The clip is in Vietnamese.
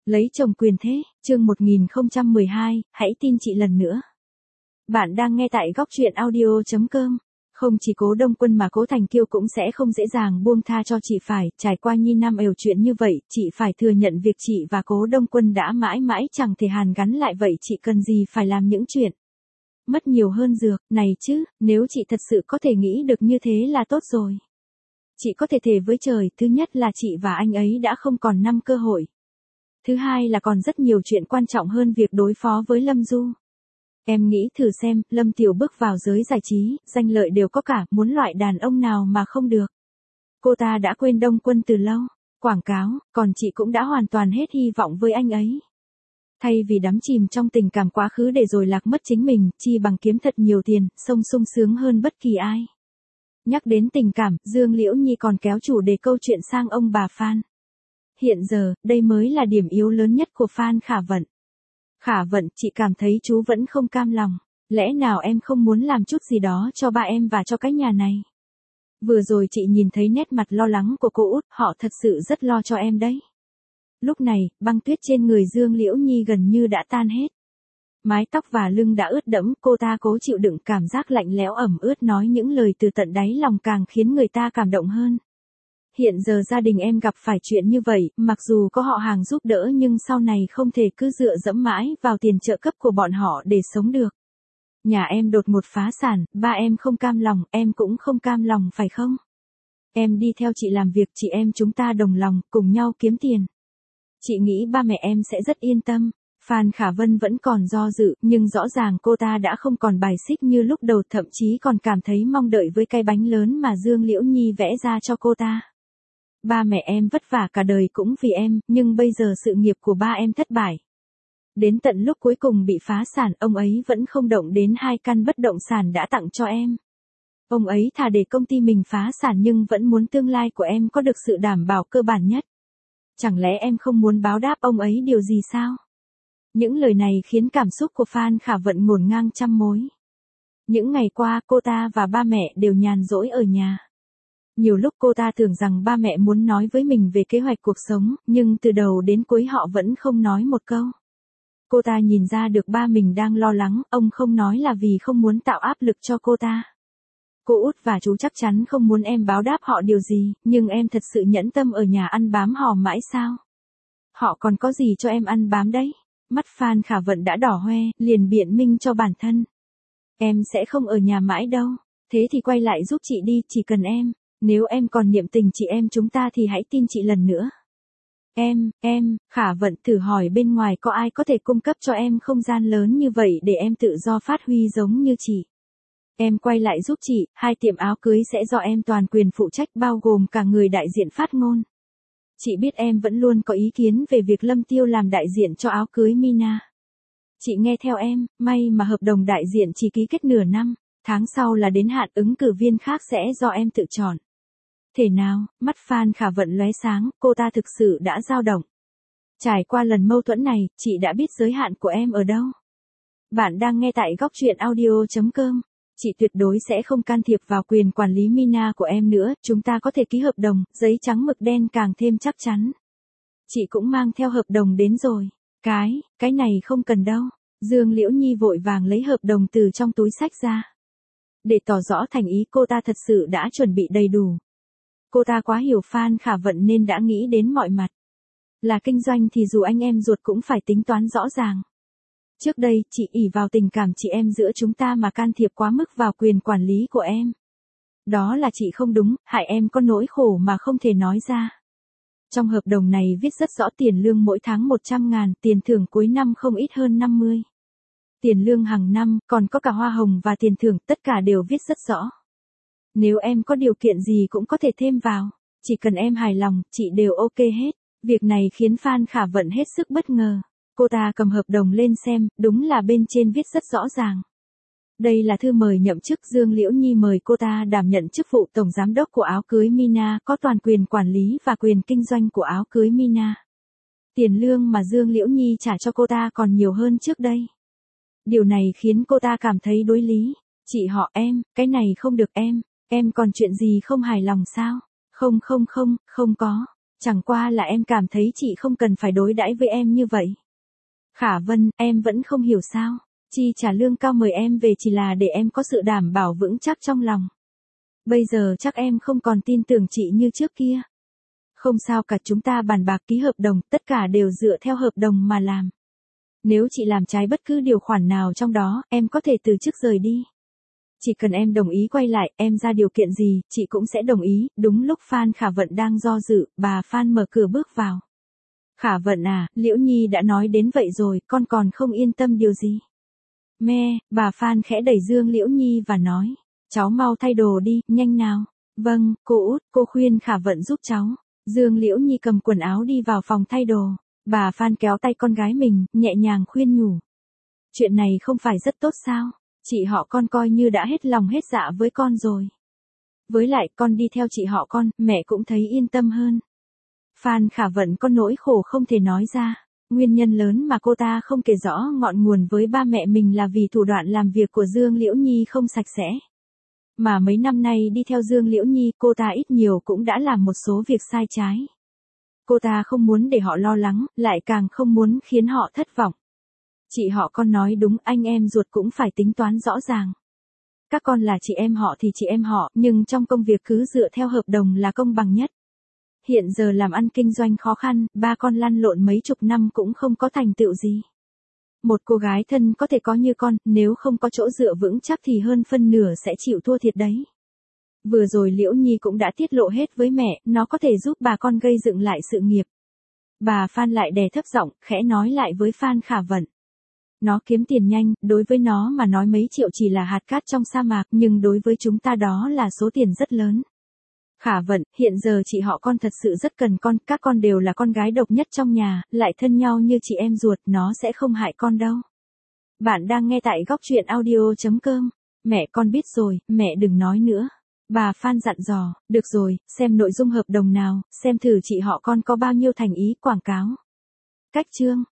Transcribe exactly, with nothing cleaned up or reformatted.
Lấy chồng quyền thế, chương một nghìn không trăm mười hai, hãy tin chị lần nữa. Bạn đang nghe tại góc truyện audio chấm com. Không chỉ Cố Đông Quân mà Cố Thành Kiêu cũng sẽ không dễ dàng buông tha cho chị phải, trải qua nhi năm ều chuyện như vậy, chị phải thừa nhận việc chị và Cố Đông Quân đã mãi mãi chẳng thể hàn gắn lại vậy chị cần gì phải làm những chuyện mất nhiều hơn dược, này chứ, nếu chị thật sự có thể nghĩ được như thế là tốt rồi. Chị có thể thề với trời, thứ nhất là chị và anh ấy đã không còn năm cơ hội. Thứ hai là còn rất nhiều chuyện quan trọng hơn việc đối phó với Lâm Du. Em nghĩ thử xem, Lâm Tiểu bước vào giới giải trí, danh lợi đều có cả, muốn loại đàn ông nào mà không được. Cô ta đã quên Đông Quân từ lâu, quảng cáo, còn chị cũng đã hoàn toàn hết hy vọng với anh ấy. Thay vì đắm chìm trong tình cảm quá khứ để rồi lạc mất chính mình, chi bằng kiếm thật nhiều tiền, sống sung sướng hơn bất kỳ ai. Nhắc đến tình cảm, Dương Liễu Nhi còn kéo chủ đề câu chuyện sang ông bà Phan. Hiện giờ, đây mới là điểm yếu lớn nhất của Phan Khả Vận. Khả Vận, chị cảm thấy chú vẫn không cam lòng. Lẽ nào em không muốn làm chút gì đó cho ba em và cho cái nhà này? Vừa rồi chị nhìn thấy nét mặt lo lắng của cô út, họ thật sự rất lo cho em đấy. Lúc này, băng tuyết trên người Dương Liễu Nhi gần như đã tan hết. Mái tóc và lưng đã ướt đẫm, cô ta cố chịu đựng cảm giác lạnh lẽo ẩm ướt nói những lời từ tận đáy lòng càng khiến người ta cảm động hơn. Hiện giờ gia đình em gặp phải chuyện như vậy, mặc dù có họ hàng giúp đỡ nhưng sau này không thể cứ dựa dẫm mãi vào tiền trợ cấp của bọn họ để sống được. Nhà em đột ngột phá sản, ba em không cam lòng, em cũng không cam lòng phải không? Em đi theo chị làm việc, chị em chúng ta đồng lòng, cùng nhau kiếm tiền. Chị nghĩ ba mẹ em sẽ rất yên tâm. Phan Khả Vân vẫn còn do dự, nhưng rõ ràng cô ta đã không còn bài xích như lúc đầu, thậm chí còn cảm thấy mong đợi với cái bánh lớn mà Dương Liễu Nhi vẽ ra cho cô ta. Ba mẹ em vất vả cả đời cũng vì em, nhưng bây giờ sự nghiệp của ba em thất bại. Đến tận lúc cuối cùng bị phá sản, ông ấy vẫn không động đến hai căn bất động sản đã tặng cho em. Ông ấy thà để công ty mình phá sản nhưng vẫn muốn tương lai của em có được sự đảm bảo cơ bản nhất. Chẳng lẽ em không muốn báo đáp ông ấy điều gì sao? Những lời này khiến cảm xúc của Phan Khả Vận ngổn ngang trăm mối. Những ngày qua, cô ta và ba mẹ đều nhàn rỗi ở nhà. Nhiều lúc cô ta tưởng rằng ba mẹ muốn nói với mình về kế hoạch cuộc sống, nhưng từ đầu đến cuối họ vẫn không nói một câu. Cô ta nhìn ra được ba mình đang lo lắng, ông không nói là vì không muốn tạo áp lực cho cô ta. Cô út và chú chắc chắn không muốn em báo đáp họ điều gì, nhưng em thật sự nhẫn tâm ở nhà ăn bám họ mãi sao? Họ còn có gì cho em ăn bám đấy? Mắt Phan Khả Vận đã đỏ hoe, liền biện minh cho bản thân. Em sẽ không ở nhà mãi đâu, thế thì quay lại giúp chị đi, chỉ cần em. Nếu em còn niệm tình chị em chúng ta thì hãy tin chị lần nữa. Em, em, Khả Vận thử hỏi bên ngoài có ai có thể cung cấp cho em không gian lớn như vậy để em tự do phát huy giống như chị. Em quay lại giúp chị, hai tiệm áo cưới sẽ do em toàn quyền phụ trách bao gồm cả người đại diện phát ngôn. Chị biết em vẫn luôn có ý kiến về việc Lâm Tiêu làm đại diện cho áo cưới Mina. Chị nghe theo em, may mà hợp đồng đại diện chỉ ký kết nửa năm, tháng sau là đến hạn, ứng cử viên khác sẽ do em tự chọn. Thế nào, mắt Phan Khả Vận lóe sáng, cô ta thực sự đã dao động. Trải qua lần mâu thuẫn này, chị đã biết giới hạn của em ở đâu. Bạn đang nghe tại góc truyện audio chấm com. Chị tuyệt đối sẽ không can thiệp vào quyền quản lý Mina của em nữa, chúng ta có thể ký hợp đồng, giấy trắng mực đen càng thêm chắc chắn. Chị cũng mang theo hợp đồng đến rồi. Cái, cái này không cần đâu. Dương Liễu Nhi vội vàng lấy hợp đồng từ trong túi xách ra. Để tỏ rõ thành ý, cô ta thật sự đã chuẩn bị đầy đủ. Cô ta quá hiểu Phan Khả Vận nên đã nghĩ đến mọi mặt. Là kinh doanh thì dù anh em ruột cũng phải tính toán rõ ràng. Trước đây, chị ỷ vào tình cảm chị em giữa chúng ta mà can thiệp quá mức vào quyền quản lý của em. Đó là chị không đúng, hại em có nỗi khổ mà không thể nói ra. Trong hợp đồng này viết rất rõ tiền lương mỗi tháng một trăm ngàn, tiền thưởng cuối năm không ít hơn năm mươi. Tiền lương hàng năm, còn có cả hoa hồng và tiền thưởng, tất cả đều viết rất rõ. Nếu em có điều kiện gì cũng có thể thêm vào, chỉ cần em hài lòng, chị đều ok hết. Việc này khiến Phan Khả Vận hết sức bất ngờ. Cô ta cầm hợp đồng lên xem, đúng là bên trên viết rất rõ ràng. Đây là thư mời nhậm chức, Dương Liễu Nhi mời cô ta đảm nhận chức vụ tổng giám đốc của áo cưới Mina, có toàn quyền quản lý và quyền kinh doanh của áo cưới Mina. Tiền lương mà Dương Liễu Nhi trả cho cô ta còn nhiều hơn trước đây. Điều này khiến cô ta cảm thấy đối lý. Chị họ em, cái này không được em, em còn chuyện gì không hài lòng sao? Không không không, không có. Chẳng qua là em cảm thấy chị không cần phải đối đãi với em như vậy. Khả Vân, em vẫn không hiểu sao. Chi trả lương cao mời em về chỉ là để em có sự đảm bảo vững chắc trong lòng. Bây giờ chắc em không còn tin tưởng chị như trước kia. Không sao cả, chúng ta bàn bạc ký hợp đồng, tất cả đều dựa theo hợp đồng mà làm. Nếu chị làm trái bất cứ điều khoản nào trong đó, em có thể từ chức rời đi. Chỉ cần em đồng ý quay lại, em ra điều kiện gì, chị cũng sẽ đồng ý. Đúng lúc Phan Khả Vận đang do dự, bà Phan mở cửa bước vào. Khả Vận à, Liễu Nhi đã nói đến vậy rồi, con còn không yên tâm điều gì. Mẹ, bà Phan khẽ đẩy Dương Liễu Nhi và nói. Cháu mau thay đồ đi, nhanh nào. Vâng, cô út, cô khuyên Khả Vận giúp cháu. Dương Liễu Nhi cầm quần áo đi vào phòng thay đồ. Bà Phan kéo tay con gái mình, nhẹ nhàng khuyên nhủ. Chuyện này không phải rất tốt sao? Chị họ con coi như đã hết lòng hết dạ với con rồi. Với lại con đi theo chị họ con, mẹ cũng thấy yên tâm hơn. Phan Khả Vận có nỗi khổ không thể nói ra. Nguyên nhân lớn mà cô ta không kể rõ ngọn nguồn với ba mẹ mình là vì thủ đoạn làm việc của Dương Liễu Nhi không sạch sẽ. Mà mấy năm nay đi theo Dương Liễu Nhi, cô ta ít nhiều cũng đã làm một số việc sai trái. Cô ta không muốn để họ lo lắng, lại càng không muốn khiến họ thất vọng. Chị họ con nói đúng, anh em ruột cũng phải tính toán rõ ràng. Các con là chị em họ thì chị em họ, nhưng trong công việc cứ dựa theo hợp đồng là công bằng nhất. Hiện giờ làm ăn kinh doanh khó khăn, ba con lăn lộn mấy chục năm cũng không có thành tựu gì. Một cô gái thân có thể có như con, nếu không có chỗ dựa vững chắc thì hơn phân nửa sẽ chịu thua thiệt đấy. Vừa rồi Liễu Nhi cũng đã tiết lộ hết với mẹ, nó có thể giúp bà con gây dựng lại sự nghiệp. Bà Phan lại đè thấp giọng, khẽ nói lại với Phan Khả Vận. Nó kiếm tiền nhanh, đối với nó mà nói mấy triệu chỉ là hạt cát trong sa mạc, nhưng đối với chúng ta đó là số tiền rất lớn. Khả Vận, hiện giờ chị họ con thật sự rất cần con, các con đều là con gái độc nhất trong nhà, lại thân nhau như chị em ruột, nó sẽ không hại con đâu. Bạn đang nghe tại góc truyện audio chấm com. Mẹ con biết rồi, mẹ đừng nói nữa. Bà Phan dặn dò, được rồi, xem nội dung hợp đồng nào, xem thử chị họ con có bao nhiêu thành ý, quảng cáo. Cách chương.